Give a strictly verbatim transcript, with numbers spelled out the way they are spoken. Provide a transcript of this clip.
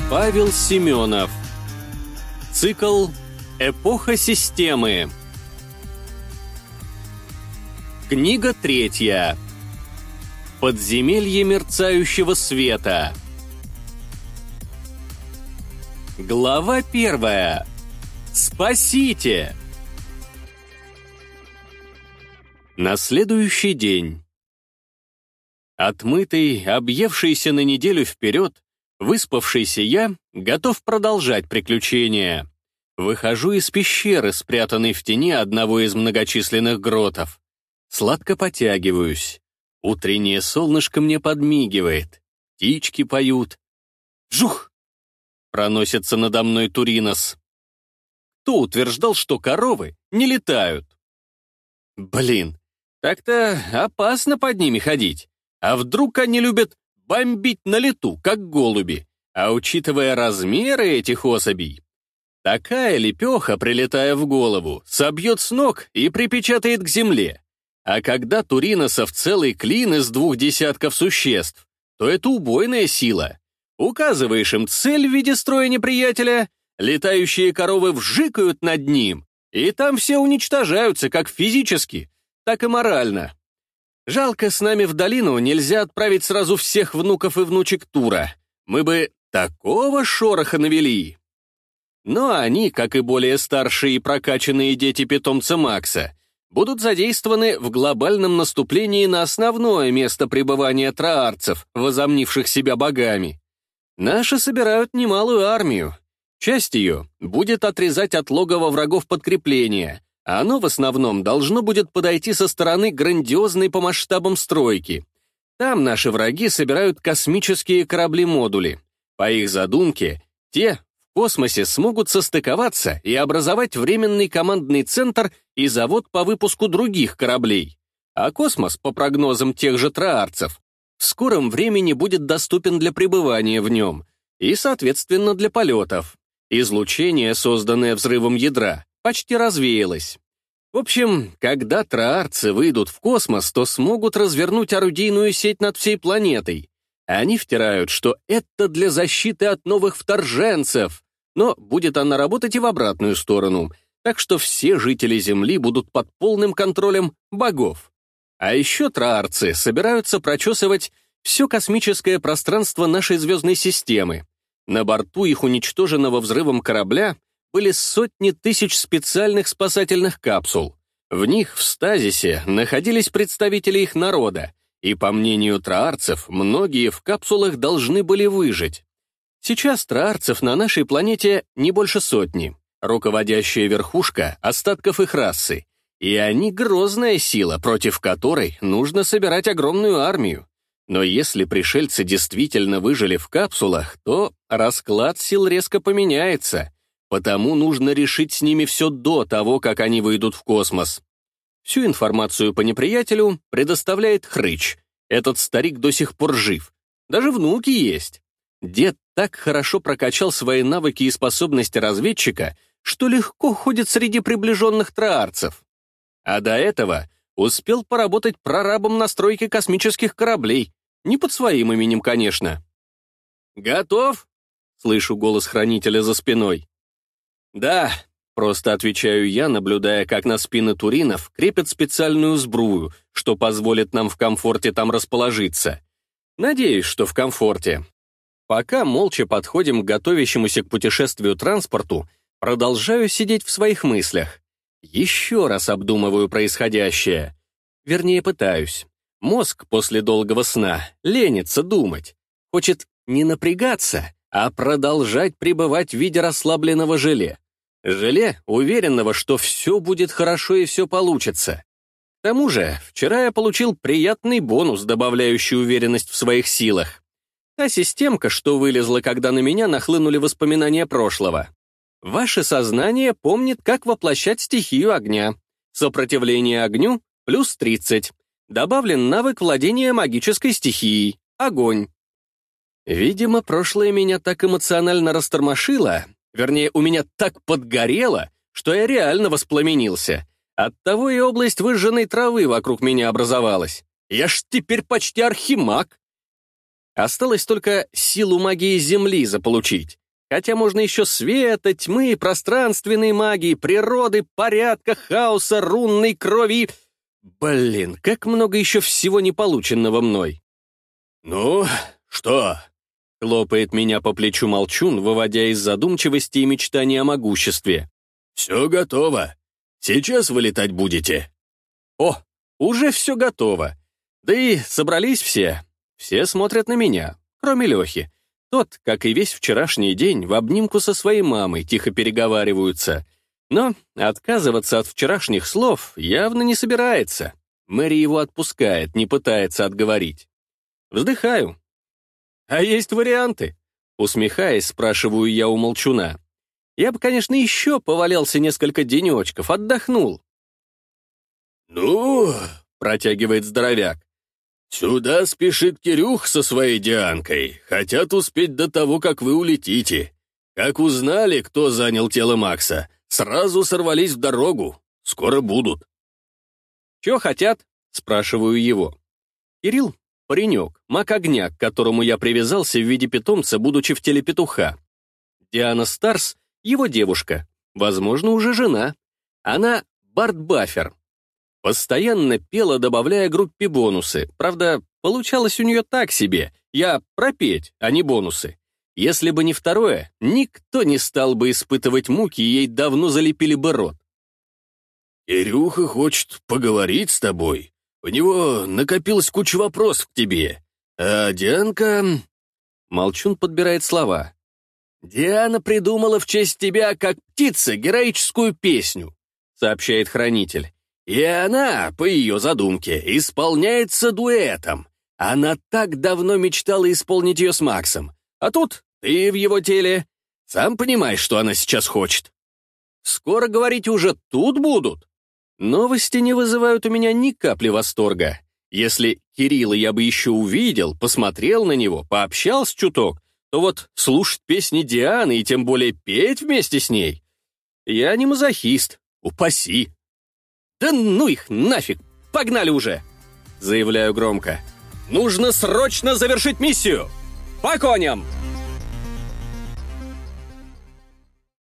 Павел Семенов. Цикл «Эпоха системы». Книга третья. Подземелье мерцающего света. Глава первая. Спасите! На следующий день. Отмытый, объевшийся на неделю вперед, выспавшийся я готов продолжать приключения. Выхожу из пещеры, спрятанной в тени одного из многочисленных гротов. Сладко потягиваюсь. Утреннее солнышко мне подмигивает. Птички поют. Жух! Проносится надо мной Туринос. Кто утверждал, что коровы не летают? Блин, так-то опасно под ними ходить. А вдруг они любят бомбить на лету, как голуби? А учитывая размеры этих особей, такая лепеха, прилетая в голову, собьет с ног и припечатает к земле. А когда Туриносов целый клин из двух десятков существ, то это убойная сила. Указываешь им цель в виде строя неприятеля, летающие коровы вжикают над ним, и там все уничтожаются как физически, так и морально. Жалко, с нами в долину нельзя отправить сразу всех внуков и внучек Тура. Мы бы такого шороха навели. Но они, как и более старшие и прокачанные дети питомца Макса, будут задействованы в глобальном наступлении на основное место пребывания траарцев, возомнивших себя богами. Наши собирают немалую армию. Часть ее будет отрезать от логова врагов подкрепления, а оно в основном должно будет подойти со стороны грандиозной по масштабам стройки. Там наши враги собирают космические корабли-модули. По их задумке, те в космосе смогут состыковаться и образовать временный командный центр и завод по выпуску других кораблей. А космос, по прогнозам тех же траарцев, в скором времени будет доступен для пребывания в нем и, соответственно, для полетов. Излучение, созданное взрывом ядра, почти развеялось. В общем, когда траарцы выйдут в космос, то смогут развернуть орудийную сеть над всей планетой. Они втирают, что это для защиты от новых вторженцев, но будет она работать и в обратную сторону, так что все жители Земли будут под полным контролем богов. А еще траарцы собираются прочесывать все космическое пространство нашей звездной системы. На борту их уничтоженного взрывом корабля были сотни тысяч специальных спасательных капсул. В них в стазисе находились представители их народа, и, по мнению траарцев, многие в капсулах должны были выжить. Сейчас траарцев на нашей планете не больше сотни, руководящая верхушка остатков их расы, и они грозная сила, против которой нужно собирать огромную армию. Но если пришельцы действительно выжили в капсулах, то расклад сил резко поменяется, потому нужно решить с ними все до того, как они выйдут в космос. Всю информацию по неприятелю предоставляет Хрыч. Этот старик до сих пор жив. Даже внуки есть. Дед так хорошо прокачал свои навыки и способности разведчика, что легко ходит среди приближенных траарцев. А до этого успел поработать прорабом на стройке космических кораблей. Не под своим именем, конечно. «Готов?» — слышу голос хранителя за спиной. «Да», — просто отвечаю я, наблюдая, как на спины туринов крепят специальную сбрую, что позволит нам в комфорте там расположиться. Надеюсь, что в комфорте. Пока молча подходим к готовящемуся к путешествию транспорту, продолжаю сидеть в своих мыслях. Еще раз обдумываю происходящее. Вернее, пытаюсь. Мозг после долгого сна ленится думать. Хочет не напрягаться, а продолжать пребывать в виде расслабленного желе. Желе, уверенного, что все будет хорошо и все получится. К тому же, вчера я получил приятный бонус, добавляющий уверенность в своих силах. Та системка, что вылезла, когда на меня нахлынули воспоминания прошлого. Ваше сознание помнит, как воплощать стихию огня. Сопротивление огню — плюс тридцать. Добавлен навык владения магической стихией — огонь. Видимо, прошлое меня так эмоционально растормошило, вернее, у меня так подгорело, что я реально воспламенился. Оттого и область выжженной травы вокруг меня образовалась. Я ж теперь почти архимаг. Осталось только силу магии Земли заполучить. Хотя можно еще света, тьмы, пространственной магии, природы, порядка, хаоса, рунной крови. Блин, как много еще всего неполученного мной. «Ну, что?» — хлопает меня по плечу Молчун, выводя из задумчивости и мечтания о могуществе. «Все готово. Сейчас вылетать будете». «О, уже все готово. Да и собрались все. Все смотрят на меня, кроме Лехи. Тот, как и весь вчерашний день, в обнимку со своей мамой тихо переговариваются. Но отказываться от вчерашних слов явно не собирается. Мэри его отпускает, не пытается отговорить. Вздыхаю. А есть варианты? Усмехаясь, спрашиваю я у Молчуна. Я бы, конечно, еще повалялся несколько денечков, отдохнул. «Ну, — протягивает здоровяк, — сюда спешит Кирюх со своей Дианкой. Хотят успеть до того, как вы улетите. Как узнали, кто занял тело Макса, сразу сорвались в дорогу. Скоро будут». «Чего хотят?» — спрашиваю его. Кирилл — паренек, маг огня, к которому я привязался в виде питомца, будучи в теле петуха. Диана Старс — его девушка, возможно, уже жена. Она бардбафер. Постоянно пела, добавляя группе бонусы. Правда, получалось у нее так себе. Я пропеть, а не бонусы. Если бы не второе, никто не стал бы испытывать муки, и ей давно залепили бы рот. «Кирюха хочет поговорить с тобой. У него накопилась куча вопросов к тебе. А Дианка...» Молчун подбирает слова. «Диана придумала в честь тебя, как птица, героическую песню», сообщает хранитель. «И она, по ее задумке, исполняется дуэтом. Она так давно мечтала исполнить ее с Максом. А тут ты в его теле. Сам понимаешь, что она сейчас хочет. Скоро, говорите, уже тут будут». Новости не вызывают у меня ни капли восторга. Если Кирилла я бы еще увидел, посмотрел на него, пообщался чуток, то вот слушать песни Дианы и тем более петь вместе с ней. Я не мазохист, упаси. «Да ну их нафиг! Погнали уже!» Заявляю громко. «Нужно срочно завершить миссию! По коням!»